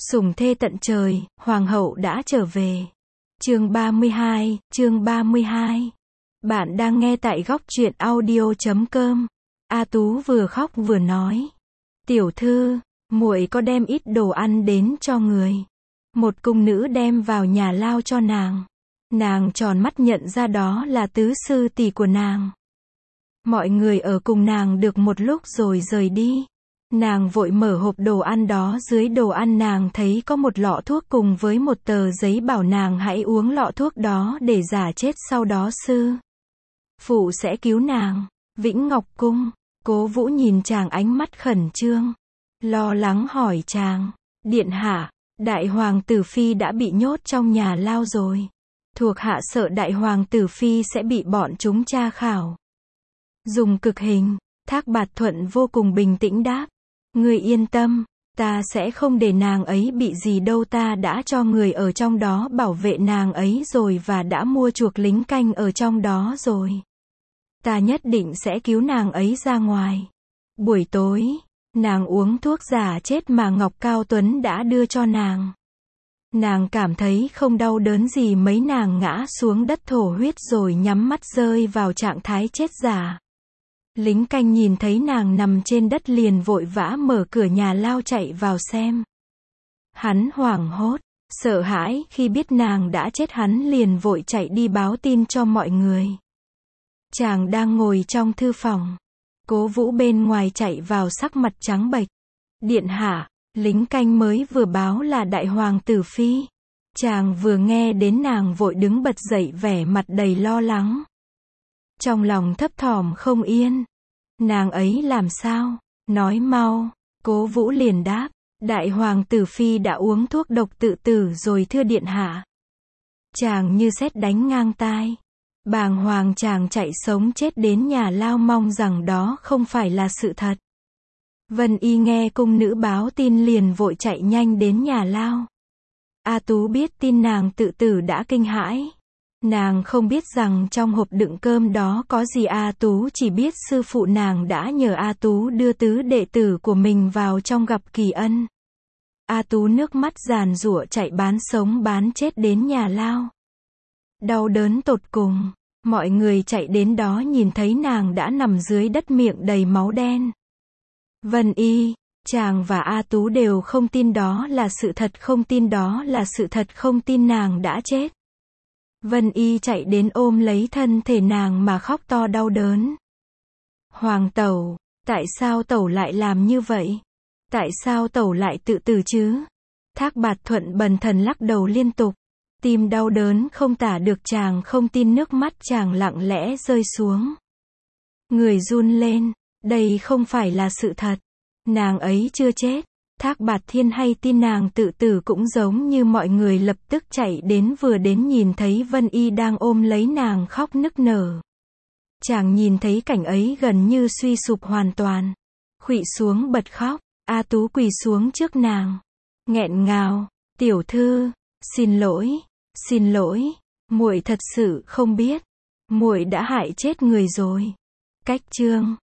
Sủng thê tận trời, hoàng hậu đã trở về. Chương 32. Bạn đang nghe tại góc truyện audio.com. A Tú vừa khóc vừa nói. Tiểu thư, muội có đem ít đồ ăn đến cho người. Một cung nữ đem vào nhà lao cho nàng. Nàng tròn mắt nhận ra đó là tứ sư tỷ của nàng. Mọi người ở cùng nàng được một lúc rồi rời đi. Nàng vội mở hộp đồ ăn đó, dưới đồ ăn nàng thấy có một lọ thuốc cùng với một tờ giấy bảo nàng hãy uống lọ thuốc đó để giả chết, sau đó sư phụ sẽ cứu nàng. Vĩnh Ngọc Cung, Cố Vũ nhìn chàng ánh mắt khẩn trương, lo lắng hỏi chàng, điện hạ, đại hoàng tử phi đã bị nhốt trong nhà lao rồi. Thuộc hạ sợ đại hoàng tử phi sẽ bị bọn chúng tra khảo, dùng cực hình. Thác Bạt Thuận vô cùng bình tĩnh đáp, ngươi yên tâm, ta sẽ không để nàng ấy bị gì đâu, ta đã cho người ở trong đó bảo vệ nàng ấy rồi và đã mua chuộc lính canh ở trong đó rồi. Ta nhất định sẽ cứu nàng ấy ra ngoài. Buổi tối, nàng uống thuốc giả chết mà Ngọc Cao Tuấn đã đưa cho nàng. Nàng cảm thấy không đau đớn gì mấy, nàng ngã xuống đất thổ huyết rồi nhắm mắt rơi vào trạng thái chết giả. Lính canh nhìn thấy nàng nằm trên đất liền vội vã mở cửa nhà lao chạy vào xem. Hắn hoảng hốt, sợ hãi khi biết nàng đã chết, hắn liền vội chạy đi báo tin cho mọi người. Chàng đang ngồi trong thư phòng. Cố Vũ bên ngoài chạy vào sắc mặt trắng bệch. Điện hạ, lính canh mới vừa báo là đại hoàng tử phi. Chàng vừa nghe đến nàng vội đứng bật dậy, vẻ mặt đầy lo lắng. Trong lòng thấp thỏm không yên. Nàng ấy làm sao? Nói mau. Cố Vũ liền đáp, đại hoàng tử phi đã uống thuốc độc tự tử rồi thưa điện hạ. Chàng như sét đánh ngang tai. Bàng hoàng chàng chạy sống chết đến nhà lao, mong rằng đó không phải là sự thật. Vân Y nghe cung nữ báo tin liền vội chạy nhanh đến nhà lao. A Tú biết tin nàng tự tử đã kinh hãi. Nàng không biết rằng trong hộp đựng cơm đó có gì, A Tú chỉ biết sư phụ nàng đã nhờ A Tú đưa tứ đệ tử của mình vào trong gặp kỳ ân. A Tú nước mắt giàn giụa chạy bán sống bán chết đến nhà lao. Đau đớn tột cùng, mọi người chạy đến đó nhìn thấy nàng đã nằm dưới đất miệng đầy máu đen. Vân Y, chàng và A Tú đều không tin đó là sự thật, không tin đó là sự thật, không tin nàng đã chết. Vân Y chạy đến ôm lấy thân thể nàng mà khóc to đau đớn. Hoàng tẩu, tại sao tẩu lại làm như vậy? Tại sao tẩu lại tự tử chứ? Thác Bạt Thuận bần thần lắc đầu liên tục. Tim đau đớn không tả được, chàng không tin, nước mắt chàng lặng lẽ rơi xuống. Người run lên, đây không phải là sự thật. Nàng ấy chưa chết. Thác Bạt Thiên hay tin nàng tự tử cũng giống như mọi người, lập tức chạy đến, vừa đến nhìn thấy Vân Y đang ôm lấy nàng khóc nức nở. Chàng nhìn thấy cảnh ấy gần như suy sụp hoàn toàn. Khuỵu xuống bật khóc. A Tú quỳ xuống trước nàng, nghẹn ngào, tiểu thư, xin lỗi, muội thật sự không biết, muội đã hại chết người rồi. Cách chương